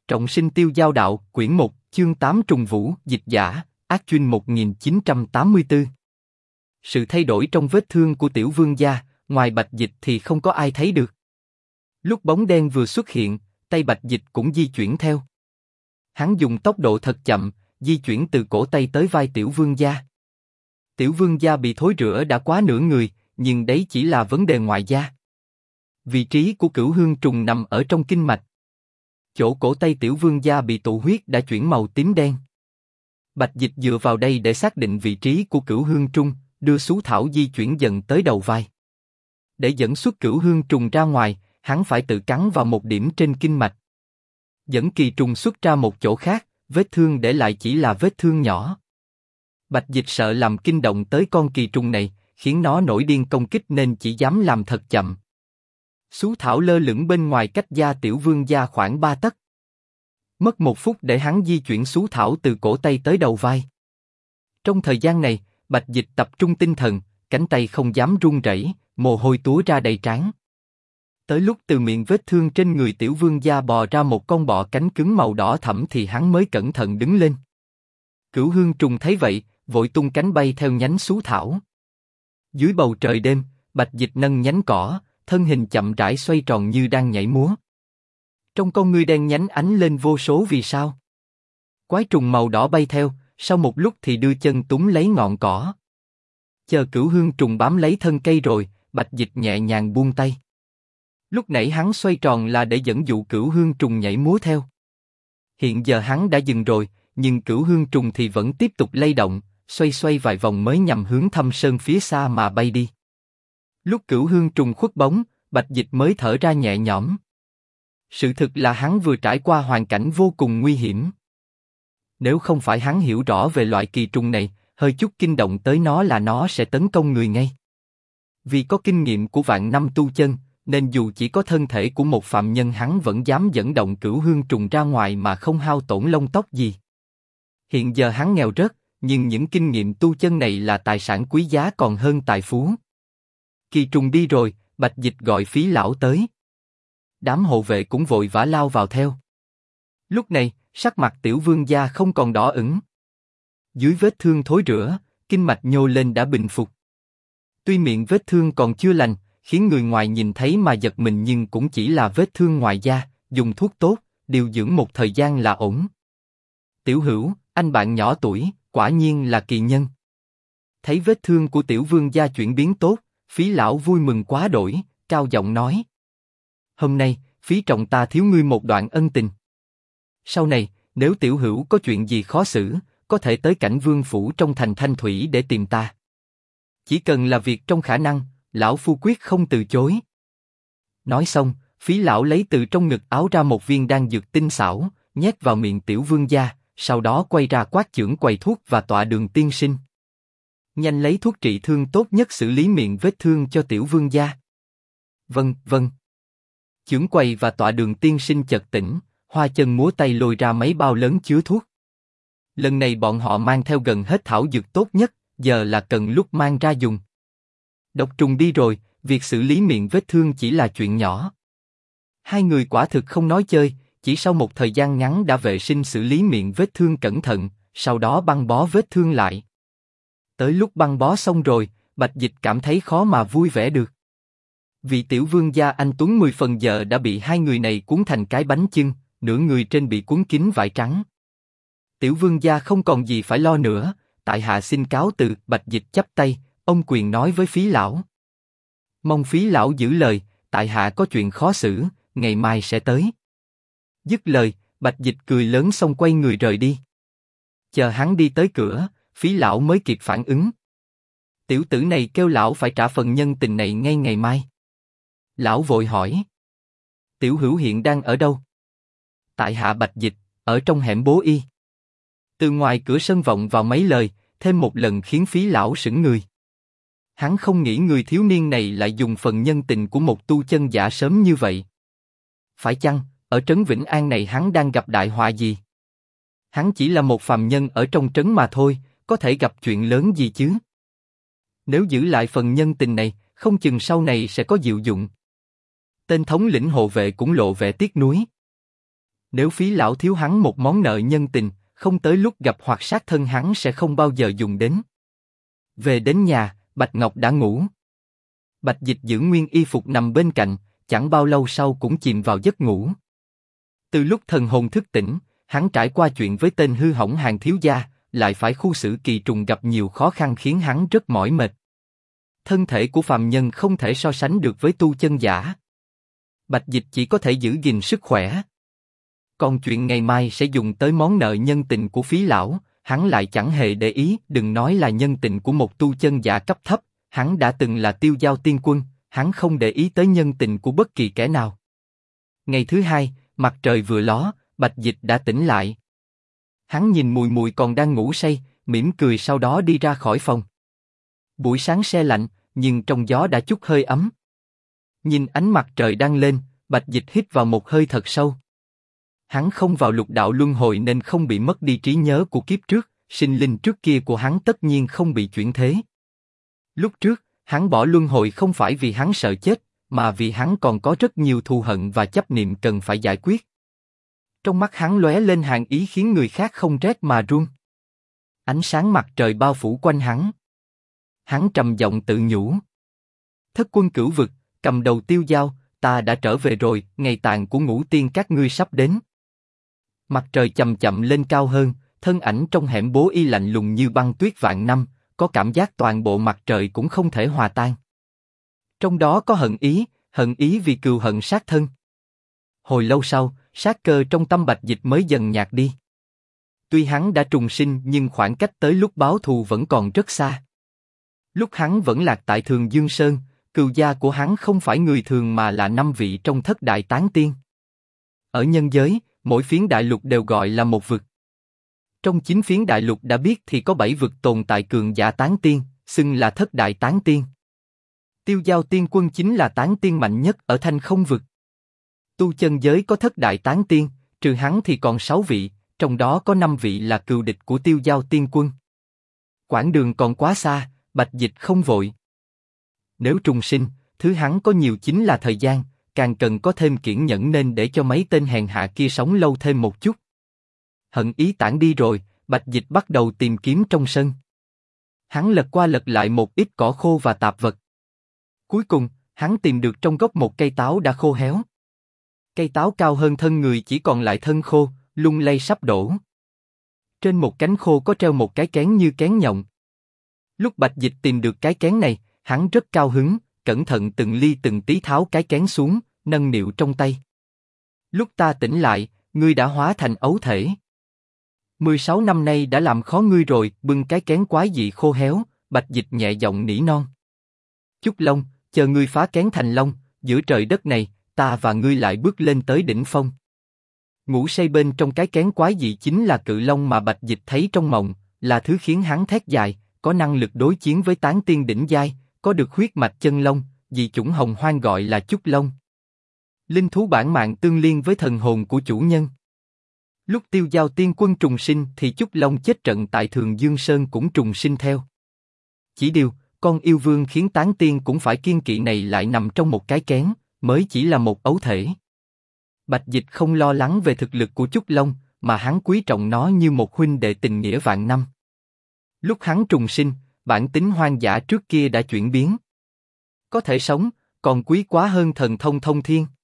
Trọng sinh tiêu giao đạo, quyển 1, chương 8 trùng vũ, dịch giả, Ác Chuyên 1984. Sự thay đổi trong vết thương của tiểu vương gia, ngoài Bạch Dịch thì không có ai thấy được. Lúc bóng đen vừa xuất hiện, tay Bạch Dịch cũng di chuyển theo. Hắn dùng tốc độ thật chậm, di chuyển từ cổ tay tới vai tiểu vương gia. Tiểu vương gia bị thối rữa đã quá nửa người, nhưng đấy chỉ là vấn đề ngoại da. Vị trí của Cửu Hương trùng nằm ở trong kinh mạch. Chỗ cổ tay tiểu vương gia bị tụ huyết đã chuyển màu tím đen. Bạch Dịch dựa vào đây để xác định vị trí của Cửu Hương trùng, đưa sú thảo di chuyển dần tới đầu vai. Để dẫn xuất Cửu Hương trùng ra ngoài, hắn phải tự cắn vào một điểm trên kinh mạch. Dẫn kỳ trùng xuất ra một chỗ khác, vết thương để lại chỉ là vết thương nhỏ. Bạch Dịch sợ làm kinh động tới con kỳ trùng này, khiến nó nổi điên công kích nên chỉ dám làm thật chậm. Sú thảo lơ lửng bên ngoài cách da tiểu vương gia khoảng 3 tấc. Mất 1 phút để hắn di chuyển sú thảo từ cổ tay tới đầu vai. Trong thời gian này, Bạch Dịch tập trung tinh thần, cánh tay không dám run rẩy, mồ hôi túa ra đầy trán. Tới lúc từ miệng vết thương trên người tiểu vương gia bò ra một con bọ cánh cứng màu đỏ thẫm thì hắn mới cẩn thận đứng lên. Cửu Hương trùng thấy vậy, vội tung cánh bay theo nhánh sú thảo. Dưới bầu trời đêm, Bạch Dịch nâng nhánh cỏ, thân hình chậm rãi xoay tròn như đang nhảy múa. Trong con ngươi đen nhánh ánh lên vô số vì sao. Quái trùng màu đỏ bay theo, sau một lúc thì đưa chân túm lấy ngọn cỏ. Chờ Cửu Hương trùng bám lấy thân cây rồi, Bạch Dịch nhẹ nhàng buông tay. Lúc nãy hắn xoay tròn là để dẫn dụ Cửu Hương trùng nhảy múa theo. Hiện giờ hắn đã dừng rồi, nhưng Cửu Hương trùng thì vẫn tiếp tục lay động, xoay xoay vài vòng mới nhằm hướng Thâm Sơn phía xa mà bay đi. Lúc Cửu Hương trùng khuất bóng, Bạch Dịch mới thở ra nhẹ nhõm. Sự thực là hắn vừa trải qua hoàn cảnh vô cùng nguy hiểm. Nếu không phải hắn hiểu rõ về loại kỳ trùng này, hơi chút kinh động tới nó là nó sẽ tấn công người ngay. Vì có kinh nghiệm của vạn năm tu chân, nên dù chỉ có thân thể của một phạm nhân hắn vẫn dám dẫn động Cửu Hương trùng ra ngoài mà không hao tổn lông tóc gì. Hiện giờ hắn nghèo rớt, nhưng những kinh nghiệm tu chân này là tài sản quý giá còn hơn tài phú. Kỳ trùng đi rồi, Bạch Dịch gọi Phí lão tới. Đám hộ vệ cũng vội vã lao vào theo. Lúc này, sắc mặt tiểu vương gia không còn đỏ ửng. Dưới vết thương thối rữa, kinh mạch nhô lên đã bình phục. Tuy miệng vết thương còn chưa lành, khiến người ngoài nhìn thấy mà giật mình nhưng cũng chỉ là vết thương ngoài da, dùng thuốc tốt, điều dưỡng một thời gian là ổn. Tiểu Hữu, anh bạn nhỏ tuổi, quả nhiên là kỳ nhân. Thấy vết thương của tiểu vương gia chuyển biến tốt, Phí lão vui mừng quá đổi, cao giọng nói: Hôm nay, Phí trọng ta thiếu ngươi một đoạn ân tình. Sau này, nếu tiểu hữu có chuyện gì khó xử, có thể tới Cảnh Vương phủ trong thành Thanh Thủy để tìm ta. Chỉ cần là việc trong khả năng, lão phu quyết không từ chối. Nói xong, Phí lão lấy từ trong ngực áo ra một viên đan dược tinh xảo, nhét vào miệng tiểu vương gia, sau đó quay ra quát chưởng quầy thuốc và tọa đường tiên sinh. Nhanh lấy thuốc trị thương tốt nhất xử lý miệng vết thương cho tiểu vương gia. Vâng, vâng. Chưởng quầy và tọa đường tiên sinh chợt tỉnh, hoa chân múa tay lôi ra mấy bao lớn chứa thuốc. Lần này bọn họ mang theo gần hết thảo dược tốt nhất, giờ là cần lúc mang ra dùng. Độc trùng đi rồi, việc xử lý miệng vết thương chỉ là chuyện nhỏ. Hai người quả thực không nói chơi, chỉ sau một thời gian ngắn đã vệ sinh xử lý miệng vết thương cẩn thận, sau đó băng bó vết thương lại. Tới lúc băng bó xong rồi, Bạch Dịch cảm thấy khó mà vui vẻ được. Vị tiểu vương gia anh tuấn 10 phần giờ đã bị hai người này cuốn thành cái bánh chưng, nửa người trên bị cuốn kín vải trắng. Tiểu vương gia không còn gì phải lo nữa, tại hạ xin cáo từ. Bạch Dịch chắp tay, ông quyền nói với Phí lão: Mong Phí lão giữ lời, tại hạ có chuyện khó xử, ngày mai sẽ tới. Dứt lời, Bạch Dịch cười lớn xong quay người rời đi. Chờ hắn đi tới cửa, Phí lão mới kịp phản ứng. Tiểu tử này kêu lão phải trả phần nhân tình này ngay ngày mai. Lão vội hỏi: Tiểu hữu hiện đang ở đâu? Tại hạ Bạch Dịch, ở trong hẻm Bố Y. Từ ngoài cửa sân vọng vào mấy lời, thêm một lần khiến Phí lão sững người. Hắn không nghĩ người thiếu niên này lại dùng phần nhân tình của một tu chân giả sớm như vậy. Phải chăng, ở trấn Vĩnh An này hắn đang gặp đại họa gì? Hắn chỉ là một phàm nhân ở trong trấn mà thôi, có thể gặp chuyện lớn gì chứ? Nếu giữ lại phần nhân tình này, không chừng sau này sẽ có diệu dụng. Tên thống lĩnh hộ vệ cũng lộ vẻ tiếc nuối. Nếu Phí lão thiếu hắn một món nợ nhân tình, không tới lúc gặp hoặc sát thân hắn sẽ không bao giờ dùng đến. Về đến nhà, Bạch Ngọc đã ngủ. Bạch Dịch giữ nguyên y phục nằm bên cạnh, chẳng bao lâu sau cũng chìm vào giấc ngủ. Từ lúc thần hồn thức tỉnh, hắn trải qua chuyện với tên hư hỏng Hàng thiếu gia, lại phải khu xử kỳ trùng gặp nhiều khó khăn khiến hắn rất mỏi mệt. Thân thể của phàm nhân không thể so sánh được với tu chân giả. Bạch Dịch chỉ có thể giữ gìn sức khỏe. Còn chuyện ngày mai sẽ dùng tới món nợ nhân tình của Phí lão, hắn lại chẳng hề để ý. Đừng nói là nhân tình của một tu chân giả cấp thấp, hắn đã từng là Tiêu Giao Tiên Quân, hắn không để ý tới nhân tình của bất kỳ kẻ nào. Ngày thứ hai, mặt trời vừa ló, Bạch Dịch đã tỉnh lại. Hắn nhìn Mùi Mùi còn đang ngủ say, mỉm cười sau đó đi ra khỏi phòng. Buổi sáng se lạnh, nhưng trong gió đã chút hơi ấm. Nhìn ánh mặt trời đang lên, Bạch Dịch hít vào một hơi thật sâu. Hắn không vào lục đạo luân hồi nên không bị mất đi trí nhớ của kiếp trước, sinh linh trước kia của hắn tất nhiên không bị chuyển thế. Lúc trước, hắn bỏ luân hồi không phải vì hắn sợ chết, mà vì hắn còn có rất nhiều thù hận và chấp niệm cần phải giải quyết. Trong mắt hắn lóe lên hàn ý khiến người khác không rét mà run. Ánh sáng mặt trời bao phủ quanh hắn. Hắn trầm giọng tự nhủ. Thất quân cửu vực, cầm đầu Tiêu Giao, ta đã trở về rồi, ngày tàn của ngũ tiên các ngươi sắp đến. Mặt trời chậm chậm lên cao hơn, thân ảnh trong hẻm bố y lạnh lùng như băng tuyết vạn năm, có cảm giác toàn bộ mặt trời cũng không thể hòa tan. Trong đó có hận ý vì cừu hận sát thân. Hồi lâu sau, sát cơ trong tâm Bạch Dịch mới dần nhạt đi. Tuy hắn đã trùng sinh nhưng khoảng cách tới lúc báo thù vẫn còn rất xa. Lúc hắn vẫn lạc tại Thường Dương Sơn, cừu gia của hắn không phải người thường mà là 5 vị trong thất đại tán tiên. Ở nhân giới, mỗi phiến đại lục đều gọi là một vực. Trong 9 phiến đại lục đã biết thì có 7 vực tồn tại cường giả tán tiên, xưng là thất đại tán tiên. Tiêu Giao Tiên Quân chính là tán tiên mạnh nhất ở Thanh Không vực. Tu chân giới có thất đại tán tiên, trừ hắn thì còn 6 vị, trong đó có 5 vị là cừu địch của Tiêu Giao Tiên Quân. Quãng đường còn quá xa, Bạch Dịch không vội. Nếu trùng sinh, thứ hắn có nhiều chính là thời gian, càng cần có thêm kiên nhẫn nên để cho mấy tên hèn hạ kia sống lâu thêm một chút. Hận ý tản đi rồi, Bạch Dịch bắt đầu tìm kiếm trong sân. Hắn lật qua lật lại một ít cỏ khô và tạp vật. Cuối cùng, hắn tìm được trong gốc một cây táo đã khô héo. Cây táo cao hơn thân người chỉ còn lại thân khô, lung lay sắp đổ. Trên một cánh khô có treo một cái kén như kén nhộng. Lúc Bạch Dịch tìm được cái kén này, hắn rất cao hứng, cẩn thận từng ly từng tí tháo cái kén xuống, nâng niu trong tay. Lúc ta tỉnh lại, ngươi đã hóa thành ấu thể. 16 năm nay đã làm khó ngươi rồi, bưng cái kén quái dị khô héo, Bạch Dịch nhẹ giọng nỉ non. Chúc Long, chờ ngươi phá kén thành long, giữa trời đất này, ta và ngươi lại bước lên tới đỉnh phong. Ngủ say bên trong cái kén quái dị chính là cự long mà Bạch Dịch thấy trong mộng, là thứ khiến hắn thét dài, có năng lực đối chiến với tán tiên đỉnh giai, có được huyết mạch chân long, dị chủng hồng hoang gọi là Chúc Long. Linh thú bản mạng tương liên với thần hồn của chủ nhân. Lúc Tiêu Giao Tiên Quân trùng sinh thì Chúc Long chết trận tại Thường Dương Sơn cũng trùng sinh theo. Chỉ điều, con yêu vương khiến tán tiên cũng phải kiêng kỵ này lại nằm trong một cái kén, mới chỉ là một ấu thể. Bạch Dịch không lo lắng về thực lực của Chúc Long, mà hắn quý trọng nó như một huynh đệ tình nghĩa vạn năm. Lúc hắn trùng sinh, bản tính hoang dã trước kia đã chuyển biến. Có thể sống, còn quý quá hơn thần thông thông thiên.